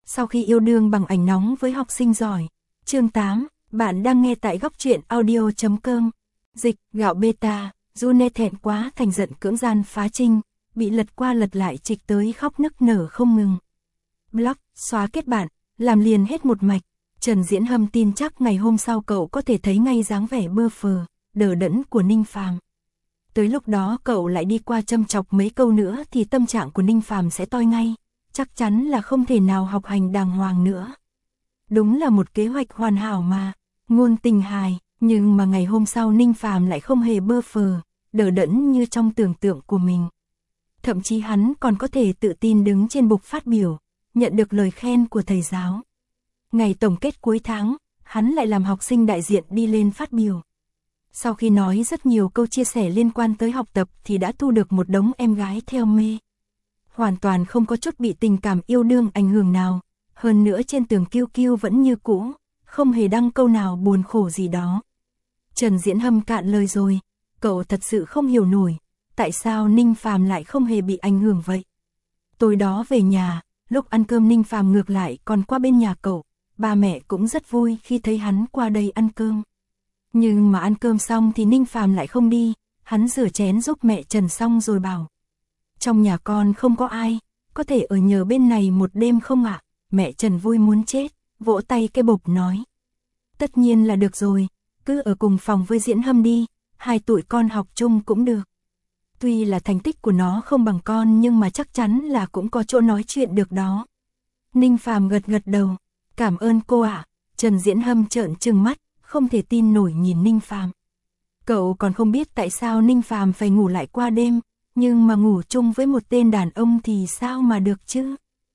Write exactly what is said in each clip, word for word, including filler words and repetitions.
Sau khi yêu đương bằng ảnh nóng với học sinh giỏi. Chương tám, bạn đang nghe tại góc truyện audio chấm com. Dịch, gạo beta, June thẹn quá thành giận cưỡng gian phá trinh, bị lật qua lật lại trịch tới khóc nức nở không ngừng. Block, xóa kết bạn, làm liền hết một mạch. Trần Diễn Hâm tin chắc ngày hôm sau cậu có thể thấy ngay dáng vẻ bơ phờ, đờ đẫn của Ninh Phàm. Tới lúc đó cậu lại đi qua châm chọc mấy câu nữa thì tâm trạng của Ninh Phàm sẽ toi ngay, chắc chắn là không thể nào học hành đàng hoàng nữa. Đúng là một kế hoạch hoàn hảo mà, ngôn tình hài, nhưng mà ngày hôm sau Ninh Phàm lại không hề bơ phờ, đờ đẫn như trong tưởng tượng của mình. Thậm chí hắn còn có thể tự tin đứng trên bục phát biểu, nhận được lời khen của thầy giáo. Ngày tổng kết cuối tháng, hắn lại làm học sinh đại diện đi lên phát biểu. Sau khi nói rất nhiều câu chia sẻ liên quan tới học tập thì đã thu được một đống em gái theo mê. Hoàn toàn không có chút bị tình cảm yêu đương ảnh hưởng nào, hơn nữa trên tường kiêu kiêu vẫn như cũ, không hề đăng câu nào buồn khổ gì đó. Trần Diễn Hâm cạn lời rồi, cậu thật sự không hiểu nổi, tại sao Ninh Phàm lại không hề bị ảnh hưởng vậy. Tối đó về nhà, lúc ăn cơm Ninh Phàm ngược lại còn qua bên nhà cậu, ba mẹ cũng rất vui khi thấy hắn qua đây ăn cơm. Nhưng mà ăn cơm xong thì Ninh Phàm lại không đi, hắn rửa chén giúp mẹ Trần xong rồi bảo. Trong nhà con không có ai, có thể ở nhờ bên này một đêm không ạ? Mẹ Trần vui muốn chết, vỗ tay cái bộp nói. Tất nhiên là được rồi, cứ ở cùng phòng với Diễn Hâm đi, hai tụi con học chung cũng được. Tuy là thành tích của nó không bằng con nhưng mà chắc chắn là cũng có chỗ nói chuyện được đó. Ninh Phàm gật gật đầu, cảm ơn cô ạ. Trần Diễn Hâm trợn trừng mắt, không thể tin nổi nhìn Ninh Phàm. Cậu còn không biết tại sao Ninh Phàm phải ngủ lại qua đêm, nhưng mà ngủ chung với một tên đàn ông thì sao mà được chứ?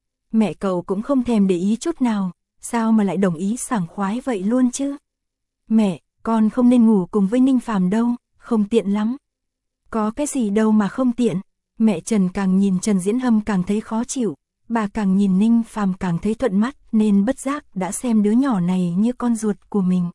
Mẹ cậu cũng không thèm để ý chút nào, sao mà lại đồng ý sảng khoái vậy luôn chứ? Mẹ, con không nên ngủ cùng với Ninh Phàm đâu, không tiện lắm. Có cái gì đâu mà không tiện. Mẹ Trần càng nhìn Trần Diễn Hâm càng thấy khó chịu, bà càng nhìn Ninh Phàm càng thấy thuận mắt nên bất giác đã xem đứa nhỏ này như con ruột của mình.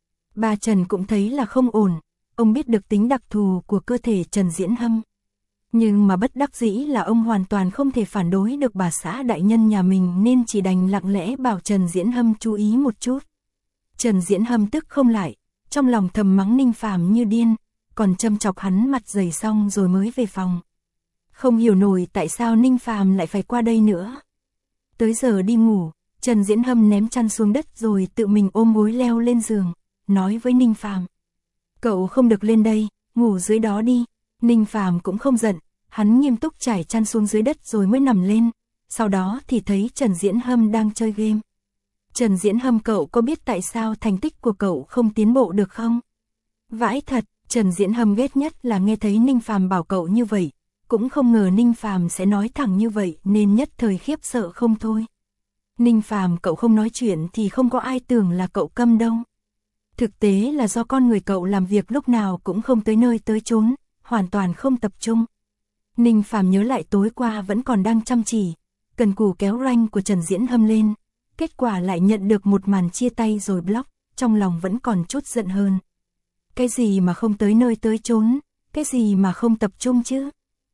Bà Trần cũng thấy là không ổn, ông biết được tính đặc thù của cơ thể Trần Diễn Hâm. Nhưng mà bất đắc dĩ là ông hoàn toàn không thể phản đối được bà xã đại nhân nhà mình nên chỉ đành lặng lẽ bảo Trần Diễn Hâm chú ý một chút. Trần Diễn Hâm tức không lại, trong lòng thầm mắng Ninh Phàm như điên, còn châm chọc hắn mặt dày xong rồi mới về phòng. Không hiểu nổi tại sao Ninh Phàm lại phải qua đây nữa. Tới giờ đi ngủ, Trần Diễn Hâm ném chăn xuống đất rồi tự mình ôm gối leo lên giường, nói với Ninh Phàm. Cậu không được lên đây, ngủ dưới đó đi. Ninh Phàm cũng không giận, hắn nghiêm túc trải chăn xuống dưới đất rồi mới nằm lên, sau đó thì thấy Trần Diễn Hâm đang chơi game. Trần Diễn Hâm, cậu có biết tại sao thành tích của cậu không tiến bộ được không? Vãi thật, Trần Diễn Hâm ghét nhất là nghe thấy Ninh Phàm bảo cậu như vậy, cũng không ngờ Ninh Phàm sẽ nói thẳng như vậy nên nhất thời khiếp sợ không thôi. Ninh Phàm, cậu không nói chuyện thì không có ai tưởng là cậu câm đâu. Thực tế là do con người cậu làm việc lúc nào cũng không tới nơi tới chốn, hoàn toàn không tập trung. Ninh Phàm nhớ lại tối qua vẫn còn đang chăm chỉ, cần cù kéo rank của Trần Diễn Hâm lên, kết quả lại nhận được một màn chia tay rồi block, trong lòng vẫn còn chút giận hơn. Cái gì mà không tới nơi tới chốn, cái gì mà không tập trung chứ?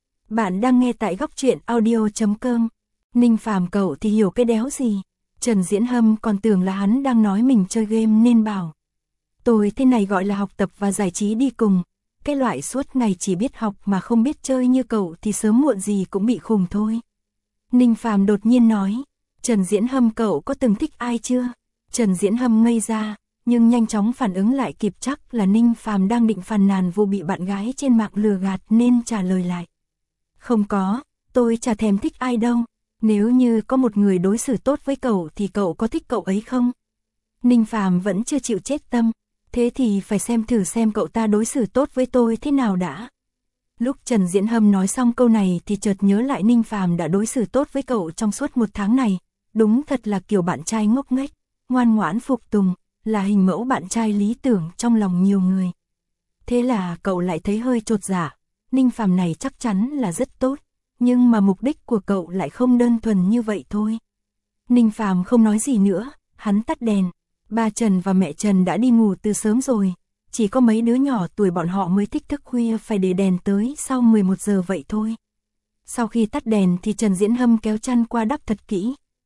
Bạn đang nghe tại góc truyện audio chấm com. Ninh Phàm, cậu thì hiểu cái đéo gì? Trần Diễn Hâm còn tưởng là hắn đang nói mình chơi game nên bảo. Tôi thế này gọi là học tập và giải trí đi cùng. Cái loại suốt ngày chỉ biết học mà không biết chơi như cậu thì sớm muộn gì cũng bị khùng thôi. Ninh Phàm đột nhiên nói. Trần Diễn Hâm, cậu có từng thích ai chưa? Trần Diễn Hâm ngây ra, nhưng nhanh chóng phản ứng lại kịp chắc là Ninh Phàm đang định phàn nàn vụ bị bạn gái trên mạng lừa gạt nên trả lời lại. Không có, tôi chả thèm thích ai đâu. Nếu như có một người đối xử tốt với cậu thì cậu có thích cậu ấy không? Ninh Phàm vẫn chưa chịu chết tâm. Thế thì phải xem thử xem cậu ta đối xử tốt với tôi thế nào đã. Lúc Trần Diễn Hâm nói xong câu này thì chợt nhớ lại Ninh Phàm đã đối xử tốt với cậu trong suốt một tháng này. Đúng thật là kiểu bạn trai ngốc nghếch, ngoan ngoãn phục tùng, là hình mẫu bạn trai lý tưởng trong lòng nhiều người. Thế là cậu lại thấy hơi chột dạ, Ninh Phàm này chắc chắn là rất tốt, nhưng mà mục đích của cậu lại không đơn thuần như vậy thôi. Ninh Phàm không nói gì nữa, hắn tắt đèn. Ba Trần và mẹ Trần đã đi ngủ từ sớm rồi, chỉ có mấy đứa nhỏ tuổi bọn họ mới thích thức khuya phải để đèn tới sau mười một giờ vậy thôi. Sau khi tắt đèn thì Trần Diễn Hâm kéo chăn qua đắp thật kỹ,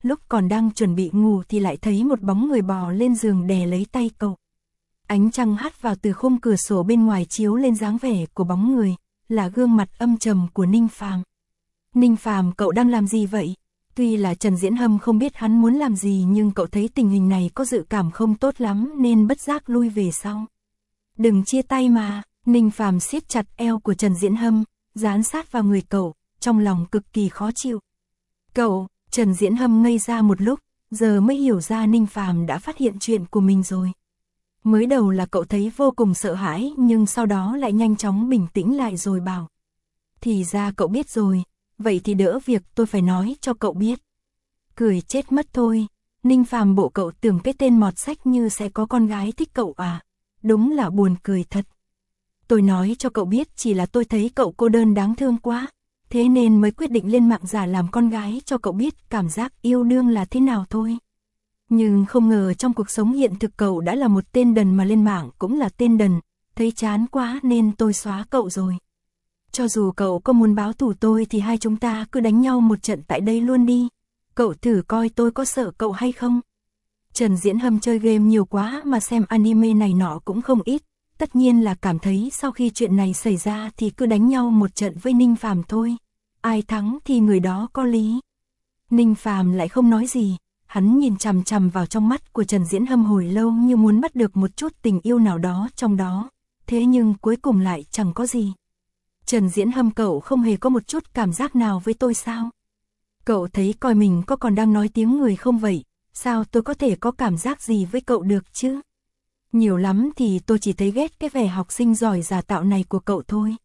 lúc còn đang chuẩn bị ngủ thì lại thấy một bóng người bò lên giường đè lấy tay cậu. Ánh trăng hắt vào từ khung cửa sổ bên ngoài chiếu lên dáng vẻ của bóng người, là gương mặt âm trầm của Ninh Phàm. Ninh Phàm, cậu đang làm gì vậy? Tuy là Trần Diễn Hâm không biết hắn muốn làm gì nhưng cậu thấy tình hình này có dự cảm không tốt lắm nên bất giác lui về sau. Đừng chia tay mà, Ninh Phàm siết chặt eo của Trần Diễn Hâm, dán sát vào người cậu, trong lòng cực kỳ khó chịu. Cậu, Trần Diễn Hâm ngây ra một lúc, giờ mới hiểu ra Ninh Phàm đã phát hiện chuyện của mình rồi. Mới đầu là cậu thấy vô cùng sợ hãi nhưng sau đó lại nhanh chóng bình tĩnh lại rồi bảo. Thì ra cậu biết rồi, vậy thì đỡ việc tôi phải nói cho cậu biết. Cười chết mất thôi, Ninh Phàm bộ cậu tưởng cái tên mọt sách như sẽ có con gái thích cậu à, đúng là buồn cười thật. Tôi nói cho cậu biết chỉ là tôi thấy cậu cô đơn đáng thương quá, thế nên mới quyết định lên mạng giả làm con gái cho cậu biết cảm giác yêu đương là thế nào thôi. Nhưng không ngờ trong cuộc sống hiện thực cậu đã là một tên đần mà lên mạng cũng là tên đần, thấy chán quá nên tôi xóa cậu rồi. Cho dù cậu có muốn báo thù tôi thì hai chúng ta cứ đánh nhau một trận tại đây luôn đi, cậu thử coi tôi có sợ cậu hay không. Trần Diễn Hâm chơi game nhiều quá mà xem anime này nọ cũng không ít, tất nhiên là cảm thấy sau khi chuyện này xảy ra thì cứ đánh nhau một trận với Ninh Phàm thôi, ai thắng thì người đó có lý. Ninh Phàm lại không nói gì. Hắn nhìn chằm chằm vào trong mắt của Trần Diễn Hâm hồi lâu như muốn bắt được một chút tình yêu nào đó trong đó, thế nhưng cuối cùng lại chẳng có gì. Trần Diễn Hâm, cậu không hề có một chút cảm giác nào với tôi sao? Cậu thấy coi mình có còn đang nói tiếng người không vậy? Sao tôi có thể có cảm giác gì với cậu được chứ? Nhiều lắm thì tôi chỉ thấy ghét cái vẻ học sinh giỏi giả tạo này của cậu thôi.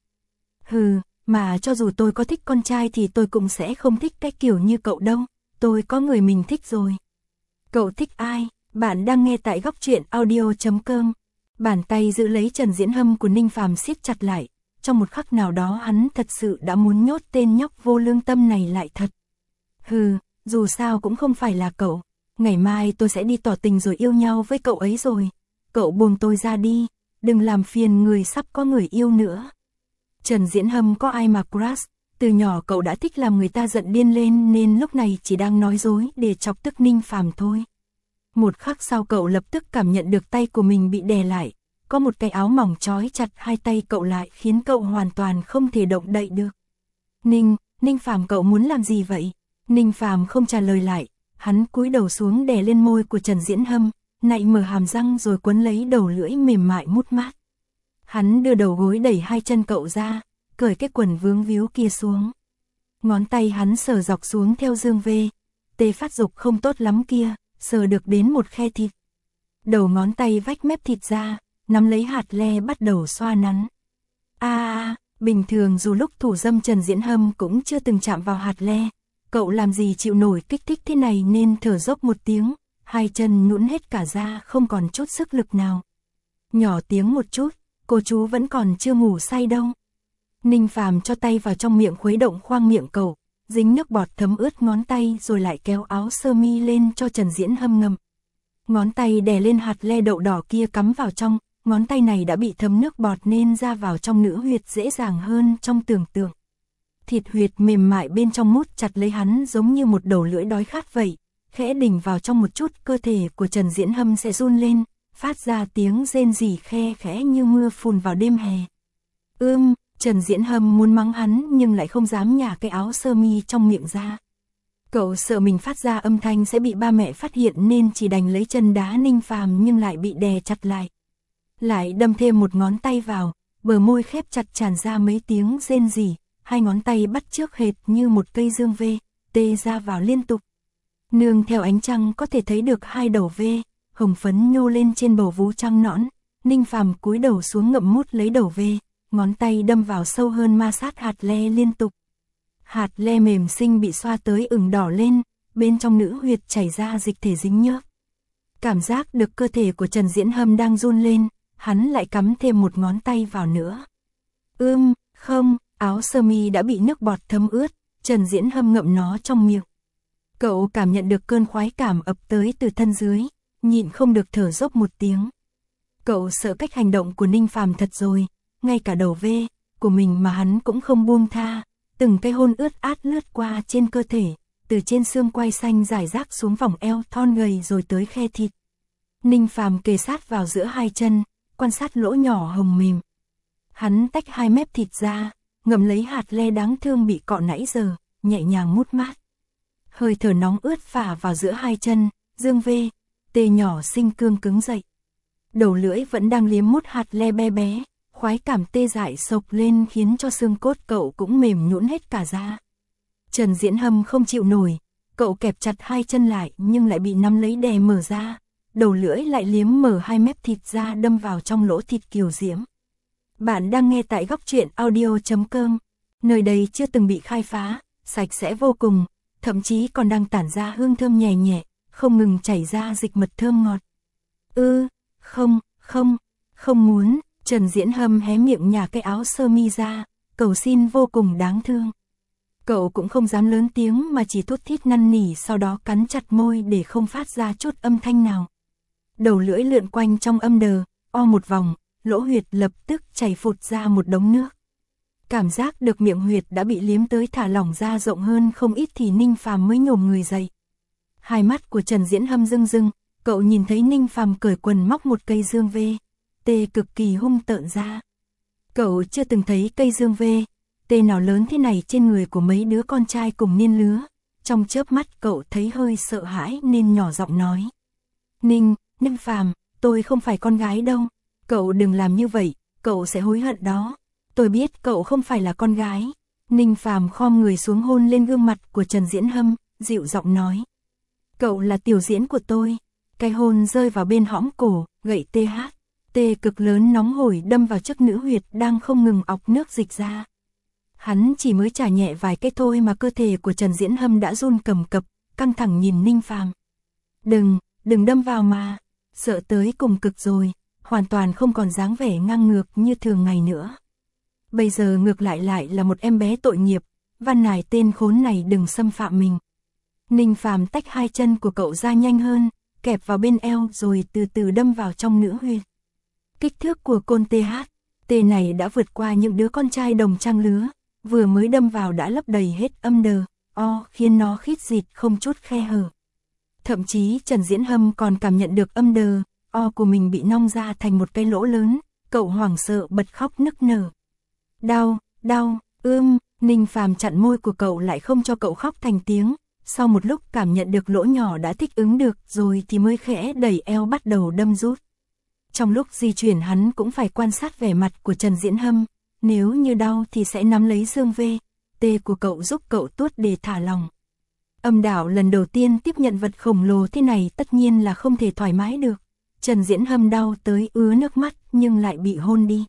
Hừ, mà cho dù tôi có thích con trai thì tôi cũng sẽ không thích cái kiểu như cậu đâu. Tôi có người mình thích rồi. Cậu thích ai? Bạn đang nghe tại góc truyện audio chấm com. Bàn tay giữ lấy Trần Diễn Hâm của Ninh Phàm siết chặt lại. Trong một khắc nào đó hắn thật sự đã muốn nhốt tên nhóc vô lương tâm này lại thật. Hừ, dù sao cũng không phải là cậu. Ngày mai tôi sẽ đi tỏ tình rồi yêu nhau với cậu ấy rồi. Cậu buông tôi ra đi, đừng làm phiền người sắp có người yêu nữa. Trần Diễn Hâm có ai mà crush? Từ nhỏ cậu đã thích làm người ta giận điên lên nên lúc này chỉ đang nói dối để chọc tức Ninh Phàm thôi. Một khắc sau cậu lập tức cảm nhận được tay của mình bị đè lại, có một cái áo mỏng trói chặt hai tay cậu lại khiến cậu hoàn toàn không thể động đậy được. Ninh, Ninh Phàm, cậu muốn làm gì vậy? Ninh Phàm không trả lời lại, hắn cúi đầu xuống đè lên môi của Trần Diễn Hâm, nạy mở hàm răng rồi quấn lấy đầu lưỡi mềm mại mút mát. Hắn đưa đầu gối đẩy hai chân cậu ra, cởi cái quần vướng víu kia xuống. Ngón tay hắn sờ dọc xuống theo dương vê, tê phát dục không tốt lắm kia, sờ được đến một khe thịt. Đầu ngón tay vách mép thịt ra, nắm lấy hạt le bắt đầu xoa nắn. A à, bình thường dù lúc thủ dâm Trần Diễn Hâm cũng chưa từng chạm vào hạt le, cậu làm gì chịu nổi kích thích thế này nên thở dốc một tiếng, hai chân nhũn hết cả ra không còn chút sức lực nào. Nhỏ tiếng một chút, cô chú vẫn còn chưa ngủ say đâu. Ninh Phàm cho tay vào trong miệng khuấy động khoang miệng cậu, dính nước bọt thấm ướt ngón tay rồi lại kéo áo sơ mi lên cho Trần Diễn Hâm ngâm. Ngón tay đè lên hạt le đậu đỏ kia cắm vào trong, ngón tay này đã bị thấm nước bọt nên ra vào trong nữ huyệt dễ dàng hơn trong tưởng tượng. Thịt huyệt mềm mại bên trong mút chặt lấy hắn giống như một đầu lưỡi đói khát vậy, khẽ đỉnh vào trong một chút cơ thể của Trần Diễn Hâm sẽ run lên, phát ra tiếng rên rỉ khe khẽ như mưa phùn vào đêm hè. Ưm, Trần Diễn Hâm muốn mắng hắn nhưng lại không dám nhả cái áo sơ mi trong miệng ra. Cậu sợ mình phát ra âm thanh sẽ bị ba mẹ phát hiện nên chỉ đành lấy chân đá Ninh Phàm nhưng lại bị đè chặt lại. Lại đâm thêm một ngón tay vào, bờ môi khép chặt tràn ra mấy tiếng rên rỉ, hai ngón tay bắt chước hệt như một cây dương vê, tê ra vào liên tục. Nương theo ánh trăng có thể thấy được hai đầu vê, hồng phấn nhô lên trên bầu vú trăng nõn. Ninh Phàm cúi đầu xuống ngậm mút lấy đầu vê, ngón tay đâm vào sâu hơn ma sát hạt le liên tục. Hạt le mềm xinh bị xoa tới ửng đỏ lên, bên trong nữ huyệt chảy ra dịch thể dính nhớp. Cảm giác được cơ thể của Trần Diễn Hâm đang run lên, hắn lại cắm thêm một ngón tay vào nữa. Ưm, không, áo sơ mi đã bị nước bọt thấm ướt, Trần Diễn Hâm ngậm nó trong miệng. Cậu cảm nhận được cơn khoái cảm ập tới từ thân dưới, nhịn không được thở dốc một tiếng. Cậu sợ cách hành động của Ninh Phàm thật rồi, ngay cả đầu vê của mình mà hắn cũng không buông tha, từng cái hôn ướt át lướt qua trên cơ thể, từ trên xương quai xanh rải rác xuống vòng eo thon gầy rồi tới khe thịt. Ninh Phàm kề sát vào giữa hai chân, quan sát lỗ nhỏ hồng mềm. Hắn tách hai mép thịt ra, ngậm lấy hạt le đáng thương bị cọ nãy giờ, nhẹ nhàng mút mát. Hơi thở nóng ướt phả vào giữa hai chân, dương vê, tê nhỏ xinh cương cứng dậy. Đầu lưỡi vẫn đang liếm mút hạt le bé bé, khoái cảm tê dại sộc lên khiến cho xương cốt cậu cũng mềm nhũn hết cả ra. Trần Diễn Hâm không chịu nổi, cậu kẹp chặt hai chân lại nhưng lại bị nắm lấy đè mở ra, đầu lưỡi lại liếm mở hai mép thịt ra đâm vào trong lỗ thịt kiều diễm. Bạn đang nghe tại góc truyện audio chấm com, nơi đây chưa từng bị khai phá, sạch sẽ vô cùng, thậm chí còn đang tản ra hương thơm nhẹ nhẹ, không ngừng chảy ra dịch mật thơm ngọt. Ư, ừ, không, không, không muốn, Trần Diễn Hâm hé miệng nhả cái áo sơ mi ra, cầu xin vô cùng đáng thương. Cậu cũng không dám lớn tiếng mà chỉ thút thít năn nỉ, sau đó cắn chặt môi để không phát ra chút âm thanh nào. Đầu lưỡi lượn quanh trong âm đờ, o một vòng, lỗ huyệt lập tức chảy phụt ra một đống nước. Cảm giác được miệng huyệt đã bị liếm tới thả lỏng ra rộng hơn không ít thì Ninh Phàm mới nhổm người dậy. Hai mắt của Trần Diễn Hâm rưng rưng, cậu nhìn thấy Ninh Phàm cởi quần móc một cây dương vê, tê cực kỳ hung tợn ra. Cậu chưa từng thấy cây dương vê, tê nào lớn thế này trên người của mấy đứa con trai cùng niên lứa. Trong chớp mắt cậu thấy hơi sợ hãi nên nhỏ giọng nói. Ninh, Ninh Phàm, tôi không phải con gái đâu. Cậu đừng làm như vậy, cậu sẽ hối hận đó. Tôi biết cậu không phải là con gái. Ninh Phàm khom người xuống hôn lên gương mặt của Trần Diễn Hâm, dịu giọng nói. Cậu là tiểu diễn của tôi. Cái hôn rơi vào bên hõm cổ, gậy tê hát. Tê cực lớn nóng hổi đâm vào chiếc nữ huyệt đang không ngừng ọc nước dịch ra. Hắn chỉ mới chà nhẹ vài cái thôi mà cơ thể của Trần Diễn Hâm đã run cầm cập, căng thẳng nhìn Ninh Phàm. Đừng, đừng đâm vào mà. Sợ tới cùng cực rồi, hoàn toàn không còn dáng vẻ ngang ngược như thường ngày nữa. Bây giờ ngược lại lại là một em bé tội nghiệp, van nài tên khốn này đừng xâm phạm mình. Ninh Phàm tách hai chân của cậu ra nhanh hơn, kẹp vào bên eo rồi từ từ đâm vào trong nữ huyệt. Kích thước của côn tê hát, tê này đã vượt qua những đứa con trai đồng trang lứa, vừa mới đâm vào đã lấp đầy hết âm đờ, o khiến nó khít dịt không chút khe hở. Thậm chí Trần Diễn Hâm còn cảm nhận được âm đờ, o của mình bị nong ra thành một cái lỗ lớn, cậu hoảng sợ bật khóc nức nở. Đau, đau, ưm, Ninh Phàm chặn môi của cậu lại không cho cậu khóc thành tiếng, sau một lúc cảm nhận được lỗ nhỏ đã thích ứng được rồi thì mới khẽ đẩy eo bắt đầu đâm rút. Trong lúc di chuyển hắn cũng phải quan sát vẻ mặt của Trần Diễn Hâm, nếu như đau thì sẽ nắm lấy dương vê, tê của cậu giúp cậu tuốt để thả lòng. Âm Đảo lần đầu tiên tiếp nhận vật khổng lồ thế này tất nhiên là không thể thoải mái được. Trần Diễn Hâm đau tới ứa nước mắt nhưng lại bị hôn đi.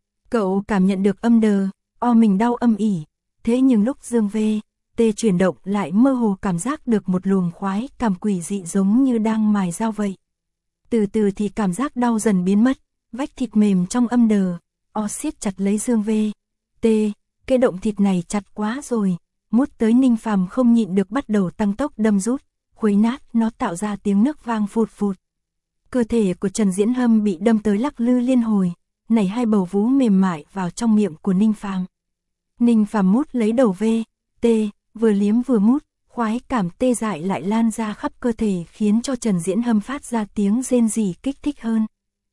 Cậu cảm nhận được âm đờ, o mình đau âm ỉ, thế nhưng lúc dương vê, tê chuyển động lại mơ hồ cảm giác được một luồng khoái cảm quỷ dị giống như đang mài dao vậy. Từ từ thì cảm giác đau dần biến mất, vách thịt mềm trong âm đờ, o siết chặt lấy dương vê, tê, cái động thịt này chặt quá rồi, mút tới Ninh Phàm không nhịn được bắt đầu tăng tốc đâm rút, khuấy nát nó tạo ra tiếng nước vang phụt phụt. Cơ thể của Trần Diễn Hâm bị đâm tới lắc lư liên hồi, nảy hai bầu vú mềm mại vào trong miệng của Ninh Phàm. Ninh Phàm mút lấy đầu vê, tê, vừa liếm vừa mút, khoái cảm tê dại lại lan ra khắp cơ thể khiến cho Trần Diễn Hâm phát ra tiếng rên rỉ kích thích hơn.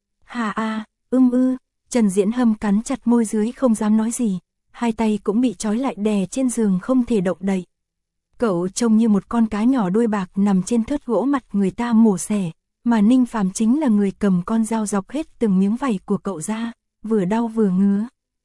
Hà a, ưm ư, Trần Diễn Hâm cắn chặt môi dưới không dám nói gì, hai tay cũng bị trói lại đè trên giường không thể động đậy. Cậu trông như một con cá nhỏ đuôi bạc nằm trên thớt gỗ mặt người ta mổ xẻ, mà Ninh Phàm chính là người cầm con dao dọc hết từng miếng vảy của cậu ra, vừa đau vừa ngứa.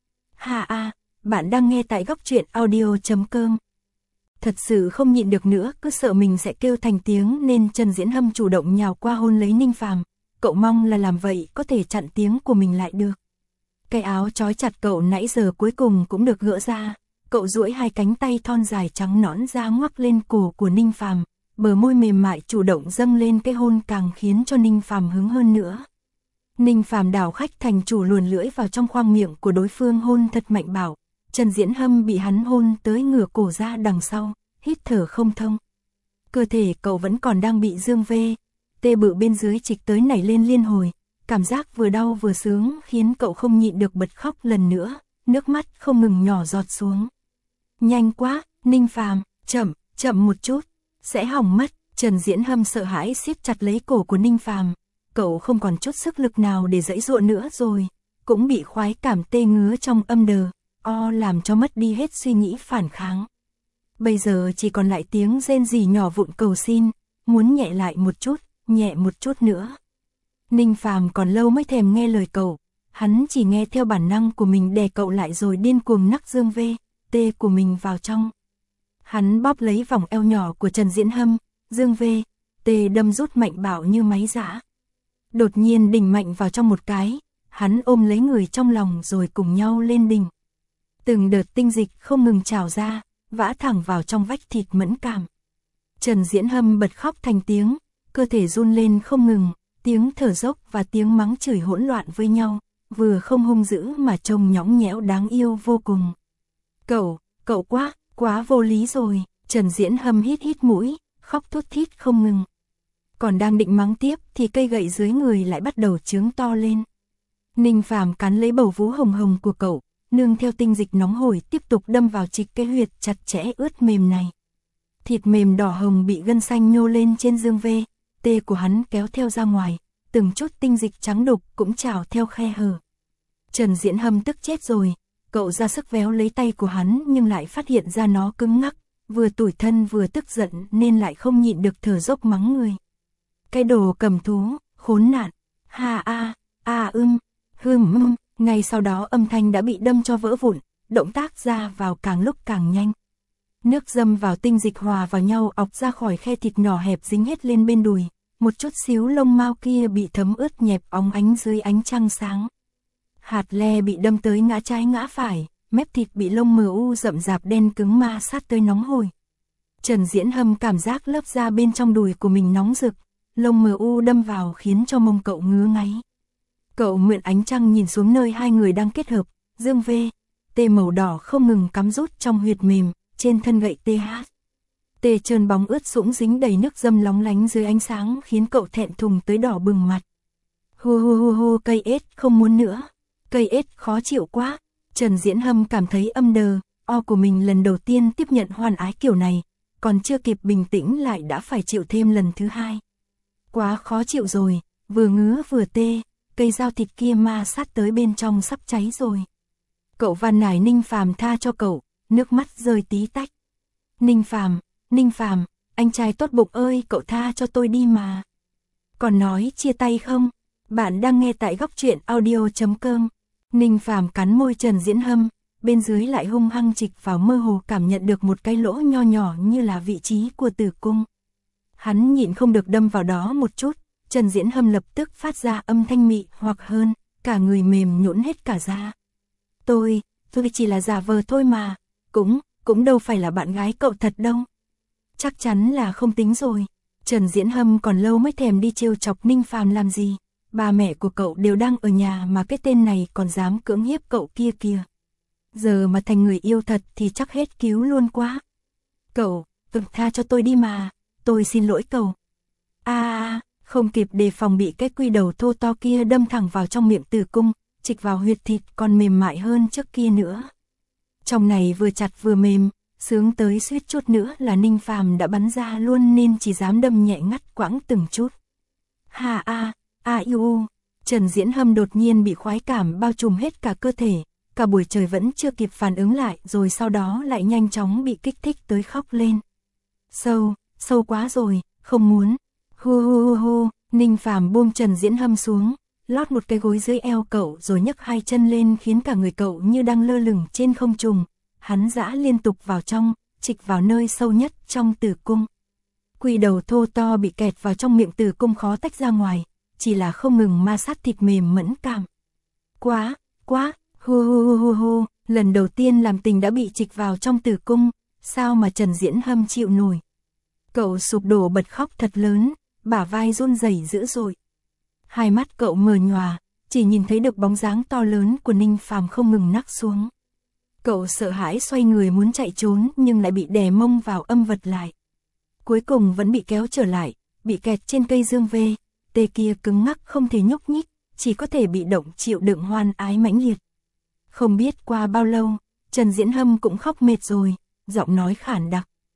Hà a, bạn đang nghe tại góc truyện audio chấm com. Thật sự không nhịn được nữa, cứ sợ mình sẽ kêu thành tiếng nên Trần Diễn Hâm chủ động nhào qua hôn lấy Ninh Phàm. Cậu mong là làm vậy có thể chặn tiếng của mình lại được. Cái áo trói chặt cậu nãy giờ cuối cùng cũng được gỡ ra. Cậu duỗi hai cánh tay thon dài trắng nõn ra ngoắc lên cổ của Ninh Phàm, bờ môi mềm mại chủ động dâng lên cái hôn càng khiến cho Ninh Phàm hứng hơn nữa. Ninh Phàm đảo khách thành chủ luồn lưỡi vào trong khoang miệng của đối phương hôn thật mạnh bảo. Trần Diễn Hâm bị hắn hôn tới ngửa cổ ra đằng sau, hít thở không thông. Cơ thể cậu vẫn còn đang bị dương vê, tê bự bên dưới trịch tới nảy lên liên hồi, cảm giác vừa đau vừa sướng khiến cậu không nhịn được bật khóc lần nữa, nước mắt không ngừng nhỏ giọt xuống. Nhanh quá, Ninh Phàm, chậm, chậm một chút, sẽ hỏng mất. Trần Diễn Hâm sợ hãi siết chặt lấy cổ của Ninh Phàm, cậu không còn chút sức lực nào để giãy giụa nữa rồi, cũng bị khoái cảm tê ngứa trong âm đờ, o làm cho mất đi hết suy nghĩ phản kháng. Bây giờ chỉ còn lại tiếng rên rỉ nhỏ vụn cầu xin, muốn nhẹ lại một chút, nhẹ một chút nữa. Ninh Phàm còn lâu mới thèm nghe lời cậu, hắn chỉ nghe theo bản năng của mình đè cậu lại rồi điên cuồng nắc dương vê, tê của mình vào trong. Hắn bóp lấy vòng eo nhỏ của Trần Diễn Hâm, dương vê, tê đâm rút mạnh bạo như máy giã. Đột nhiên đỉnh mạnh vào trong một cái, hắn ôm lấy người trong lòng rồi cùng nhau lên đỉnh. Từng đợt tinh dịch không ngừng trào ra, vã thẳng vào trong vách thịt mẫn cảm. Trần Diễn Hâm bật khóc thành tiếng, cơ thể run lên không ngừng, tiếng thở dốc và tiếng mắng chửi hỗn loạn với nhau, vừa không hung dữ mà trông nhõng nhẽo đáng yêu vô cùng. Cậu, cậu quá, quá vô lý rồi. Trần Diễn Hâm hít hít mũi, khóc thút thít không ngừng. Còn đang định mắng tiếp thì cây gậy dưới người lại bắt đầu chướng to lên. Ninh Phàm cắn lấy bầu vú hồng hồng của cậu, nương theo tinh dịch nóng hổi tiếp tục đâm vào trịch cái huyệt chặt chẽ ướt mềm này. Thịt mềm đỏ hồng bị gân xanh nhô lên trên dương vê, tê của hắn kéo theo ra ngoài, từng chút tinh dịch trắng đục cũng trào theo khe hở. Trần Diễn Hâm tức chết rồi, cậu ra sức véo lấy tay của hắn nhưng lại phát hiện ra nó cứng ngắc, vừa tủi thân vừa tức giận nên lại không nhịn được thở dốc mắng người. Cái đồ cầm thú, khốn nạn, ha a, a ưm, hừm ưm, ngay sau đó âm thanh đã bị đâm cho vỡ vụn, động tác ra vào càng lúc càng nhanh. Nước dâm vào tinh dịch hòa vào nhau ọc ra khỏi khe thịt nhỏ hẹp dính hết lên bên đùi, một chút xíu lông mao kia bị thấm ướt nhẹp óng ánh dưới ánh trăng sáng. Hạt le bị đâm tới ngã trái ngã phải, mép thịt bị lông mờ u rậm rạp đen cứng ma sát tới nóng hổi. Trần Diễn Hâm cảm giác lớp da bên trong đùi của mình nóng rực, lông mờ u đâm vào khiến cho mông cậu ngứa ngáy. Cậu mượn ánh trăng nhìn xuống nơi hai người đang kết hợp, dương vê, tê màu đỏ không ngừng cắm rút trong huyệt mềm, trên thân gậy tê hát. Tê trơn bóng ướt sũng dính đầy nước dâm lóng lánh dưới ánh sáng khiến cậu thẹn thùng tới đỏ bừng mặt. Hu hu hu hu, cây ết không muốn nữa, cây ết khó chịu quá. Trần Diễn Hâm cảm thấy âm đờ, o của mình lần đầu tiên tiếp nhận hoan ái kiểu này, còn chưa kịp bình tĩnh lại đã phải chịu thêm lần thứ hai. Quá khó chịu rồi, vừa ngứa vừa tê, cây dao thịt kia ma sát tới bên trong sắp cháy rồi. Cậu van nài Ninh Phàm tha cho cậu, nước mắt rơi tí tách. Ninh Phàm, Ninh Phàm, anh trai tốt bụng ơi, cậu tha cho tôi đi mà. Còn nói chia tay không? Bạn đang nghe tại góc truyện audio chấm com. Ninh Phàm cắn môi Trần Diễn Hâm, bên dưới lại hung hăng chịch vào, mơ hồ cảm nhận được một cái lỗ nho nhỏ như là vị trí của tử cung. Hắn nhịn không được đâm vào đó một chút, Trần Diễn Hâm lập tức phát ra âm thanh mị hoặc hơn, cả người mềm nhũn hết cả da. Tôi, tôi chỉ là giả vờ thôi mà, cũng, cũng đâu phải là bạn gái cậu thật đâu. Chắc chắn là không tính rồi. Trần Diễn Hâm còn lâu mới thèm đi trêu chọc Ninh Phàm làm gì. Ba mẹ của cậu đều đang ở nhà mà cái tên này còn dám cưỡng hiếp cậu kia kìa. Giờ mà thành người yêu thật thì chắc hết cứu luôn quá. Cậu, ừm tha cho tôi đi mà, tôi xin lỗi cậu. A à, không kịp đề phòng bị cái quy đầu thô to kia đâm thẳng vào trong miệng tử cung, chịch vào huyệt thịt còn mềm mại hơn trước kia nữa. Trong này vừa chặt vừa mềm, sướng tới suýt chút nữa là Ninh Phàm đã bắn ra luôn nên chỉ dám đâm nhẹ ngắt quãng từng chút. Ha a, a iu, Trần Diễn Hâm đột nhiên bị khoái cảm bao trùm hết cả cơ thể, cả buổi trời vẫn chưa kịp phản ứng lại rồi sau đó lại nhanh chóng bị kích thích tới khóc lên. Sâu, sâu quá rồi, không muốn. Hu hu hu hu, Ninh Phàm buông Trần Diễn Hâm xuống, lót một cái gối dưới eo cậu rồi nhấc hai chân lên khiến cả người cậu như đang lơ lửng trên không trung. Hắn giã liên tục vào trong, chịch vào nơi sâu nhất trong tử cung. Quy đầu thô to bị kẹt vào trong miệng tử cung khó tách ra ngoài, chỉ là không ngừng ma sát thịt mềm mẫn cảm. Quá, quá, hu hu hu hu hu, lần đầu tiên làm tình đã bị chịch vào trong tử cung, sao mà Trần Diễn Hâm chịu nổi. Cậu sụp đổ bật khóc thật lớn, bả vai run rẩy dữ dội. Hai mắt cậu mờ nhòa, chỉ nhìn thấy được bóng dáng to lớn của Ninh Phàm không ngừng nắc xuống. Cậu sợ hãi xoay người muốn chạy trốn nhưng lại bị đè mông vào âm vật lại. Cuối cùng vẫn bị kéo trở lại, bị kẹt trên cây dương vê, tê kia cứng ngắc không thể nhúc nhích, chỉ có thể bị động chịu đựng hoan ái mãnh liệt. Không biết qua bao lâu, Trần Diễn Hâm cũng khóc mệt rồi, giọng nói khản đặc.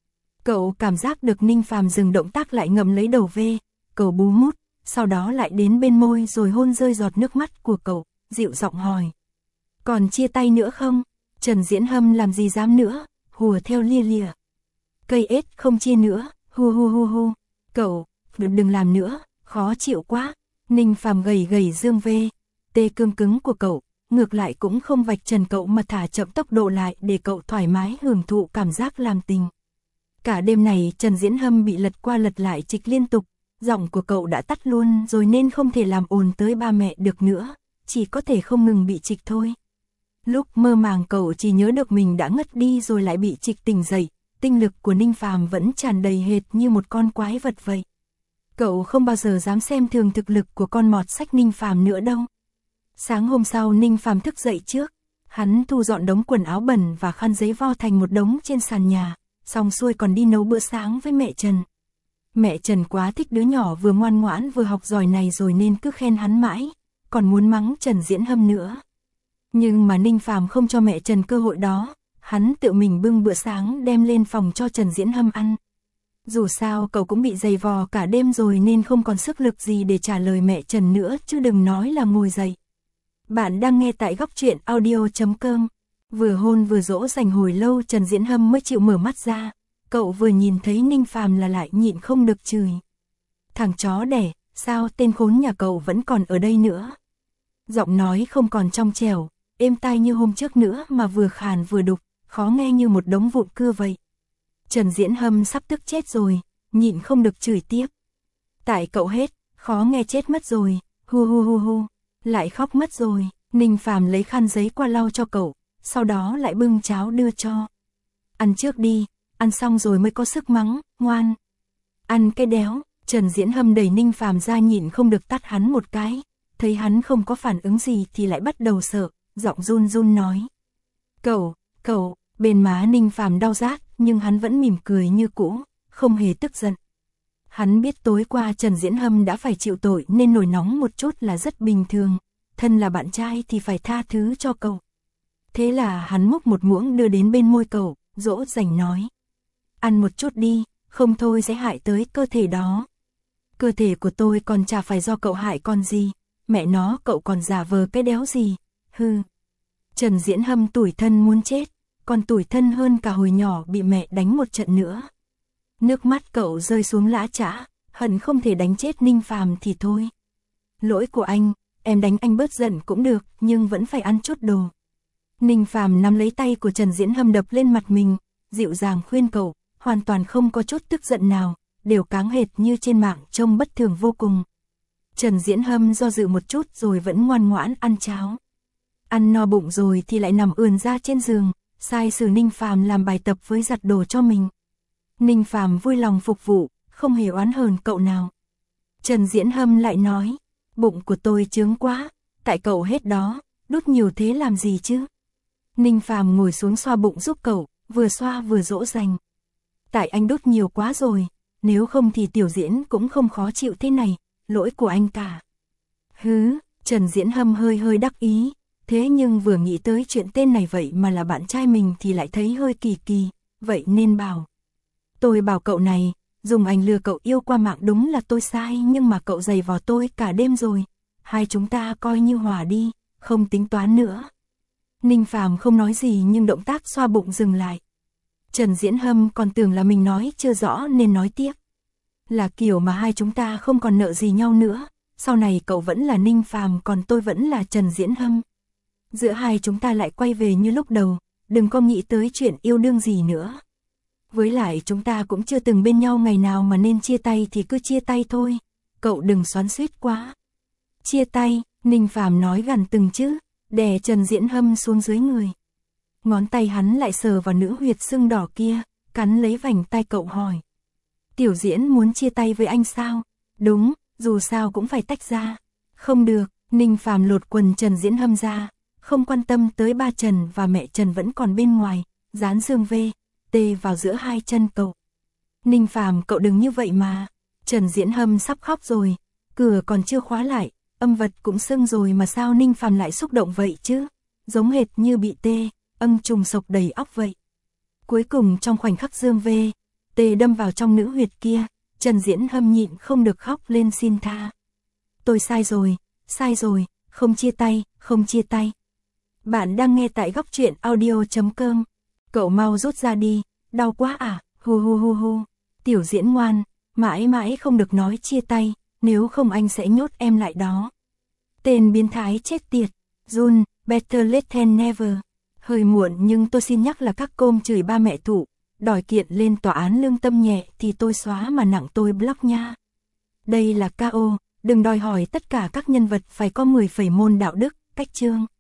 Cậu cảm giác được Ninh Phàm dừng động tác lại ngậm lấy đầu V, cậu bú mút, sau đó lại đến bên môi rồi hôn rơi giọt nước mắt của cậu, dịu giọng hỏi. Còn chia tay nữa không? Trần Diễn Hâm làm gì dám nữa, hùa theo lia lịa. Cây ết không chia nữa, hu hu hu hu. Cậu, đừng làm nữa, khó chịu quá. Ninh Phàm gầy gầy dương V, tê cương cứng của cậu, ngược lại cũng không vạch trần cậu mà thả chậm tốc độ lại để cậu thoải mái hưởng thụ cảm giác làm tình. Cả đêm này Trần Diễn Hâm bị lật qua lật lại trịch liên tục, giọng của cậu đã tắt luôn rồi nên không thể làm ồn tới ba mẹ được nữa, chỉ có thể không ngừng bị trịch thôi. Lúc mơ màng cậu chỉ nhớ được mình đã ngất đi rồi lại bị trịch tỉnh dậy, tinh lực của Ninh Phàm vẫn tràn đầy hệt như một con quái vật vậy. Cậu không bao giờ dám xem thường thực lực của con mọt sách Ninh Phàm nữa đâu. Sáng hôm sau Ninh Phàm thức dậy trước, hắn thu dọn đống quần áo bẩn và khăn giấy vo thành một đống trên sàn nhà, xong xuôi còn đi nấu bữa sáng với mẹ Trần. Mẹ Trần quá thích đứa nhỏ vừa ngoan ngoãn vừa học giỏi này rồi nên cứ khen hắn mãi, còn muốn mắng Trần Diễn Hâm nữa. Nhưng mà Ninh Phàm không cho mẹ Trần cơ hội đó, hắn tự mình bưng bữa sáng đem lên phòng cho Trần Diễn Hâm ăn. Dù sao cậu cũng bị giày vò cả đêm rồi nên không còn sức lực gì để trả lời mẹ Trần nữa chứ đừng nói là ngồi dậy. Bạn đang nghe tại góc truyện audio chấm com. Vừa hôn vừa dỗ dành hồi lâu Trần Diễn Hâm mới chịu mở mắt ra. Cậu vừa nhìn thấy Ninh Phàm là lại nhịn không được chửi. Thằng chó đẻ, sao tên khốn nhà cậu vẫn còn ở đây nữa? Giọng nói không còn trong trẻo, êm tai như hôm trước nữa mà vừa khàn vừa đục, khó nghe như một đống vụn cưa vậy. Trần Diễn Hâm sắp tức chết rồi, nhịn không được chửi tiếp. Tại cậu hết, khó nghe chết mất rồi, hu hu hu hu, lại khóc mất rồi. Ninh Phàm lấy khăn giấy qua lau cho cậu, sau đó lại bưng cháo đưa cho. Ăn trước đi, ăn xong rồi mới có sức mắng, ngoan. Ăn cái đéo. Trần Diễn Hâm đẩy Ninh Phàm ra nhịn không được tát hắn một cái, thấy hắn không có phản ứng gì thì lại bắt đầu sợ, giọng run run nói. Cậu, cậu, bên má Ninh Phàm đau rát nhưng hắn vẫn mỉm cười như cũ, không hề tức giận. Hắn biết tối qua Trần Diễn Hâm đã phải chịu tội nên nổi nóng một chút là rất bình thường, thân là bạn trai thì phải tha thứ cho cậu. Thế là hắn múc một muỗng đưa đến bên môi cậu, dỗ dành nói. Ăn một chút đi, không thôi sẽ hại tới cơ thể đó. Cơ thể của tôi còn chả phải do cậu hại con gì, mẹ nó cậu còn giả vờ cái đéo gì, hư. Trần Diễn Hâm tủi thân muốn chết, còn tủi thân hơn cả hồi nhỏ bị mẹ đánh một trận nữa. Nước mắt cậu rơi xuống lã chã, hận không thể đánh chết Ninh Phàm thì thôi. Lỗi của anh, em đánh anh bớt giận cũng được, nhưng vẫn phải ăn chút đồ. Ninh Phàm nắm lấy tay của Trần Diễn Hâm đập lên mặt mình, dịu dàng khuyên cậu, hoàn toàn không có chút tức giận nào, đều cáng hệt như trên mạng trông bất thường vô cùng. Trần Diễn Hâm do dự một chút rồi vẫn ngoan ngoãn ăn cháo. Ăn no bụng rồi thì lại nằm ườn ra trên giường, sai sử Ninh Phàm làm bài tập với giặt đồ cho mình. Ninh Phàm vui lòng phục vụ, không hề oán hờn cậu nào. Trần Diễn Hâm lại nói, bụng của tôi chướng quá, tại cậu hết đó, đút nhiều thế làm gì chứ? Ninh Phàm ngồi xuống xoa bụng giúp cậu, vừa xoa vừa dỗ dành. Tại anh đút nhiều quá rồi, nếu không thì Tiểu Diễn cũng không khó chịu thế này, lỗi của anh cả. Hứ, Trần Diễn Hâm hơi hơi đắc ý, thế nhưng vừa nghĩ tới chuyện tên này vậy mà là bạn trai mình thì lại thấy hơi kỳ kỳ, vậy nên bảo. Tôi bảo cậu này, dùng ảnh lừa cậu yêu qua mạng đúng là tôi sai nhưng mà cậu giày vò tôi cả đêm rồi, hai chúng ta coi như hòa đi, không tính toán nữa. Ninh Phàm không nói gì nhưng động tác xoa bụng dừng lại. Trần Diễn Hâm còn tưởng là mình nói chưa rõ nên nói tiếp. Là kiểu mà hai chúng ta không còn nợ gì nhau nữa, sau này cậu vẫn là Ninh Phàm còn tôi vẫn là Trần Diễn Hâm. Giữa hai chúng ta lại quay về như lúc đầu, đừng có nghĩ tới chuyện yêu đương gì nữa. Với lại chúng ta cũng chưa từng bên nhau ngày nào mà nên chia tay thì cứ chia tay thôi, cậu đừng xoắn xuýt quá. Chia tay, Ninh Phàm nói gằn từng chữ, đè Trần Diễn Hâm xuống dưới người. Ngón tay hắn lại sờ vào nữ huyệt sưng đỏ kia, cắn lấy vành tay cậu hỏi. Tiểu Diễn muốn chia tay với anh sao? Đúng, dù sao cũng phải tách ra. Không được, Ninh Phàm lột quần Trần Diễn Hâm ra, không quan tâm tới ba Trần và mẹ Trần vẫn còn bên ngoài, dán dương V, tê vào giữa hai chân cậu. Ninh Phàm cậu đừng như vậy mà. Trần Diễn Hâm sắp khóc rồi, cửa còn chưa khóa lại, âm vật cũng sưng rồi mà sao Ninh Phàm lại xúc động vậy chứ? Giống hệt như bị tê, âm trùng sộc đầy óc vậy. Cuối cùng trong khoảnh khắc dương V, tê đâm vào trong nữ huyệt kia, Trần Diễn Hâm nhịn không được khóc lên xin tha. Tôi sai rồi, sai rồi, không chia tay, không chia tay. Bạn đang nghe tại góc truyện audio.com. Cậu mau rút ra đi, đau quá à, hu hu hu hu. Tiểu Diễn ngoan, mãi mãi không được nói chia tay, nếu không anh sẽ nhốt em lại đó. Tên biến thái chết tiệt, Jun, better late than never. Hơi muộn nhưng tôi xin nhắc là các côm chửi ba mẹ tụ, đòi kiện lên tòa án lương tâm nhẹ thì tôi xóa mà nặng tôi block nha. Đây là ca o, đừng đòi hỏi tất cả các nhân vật phải có mười phẩy môn đạo đức, cách chương.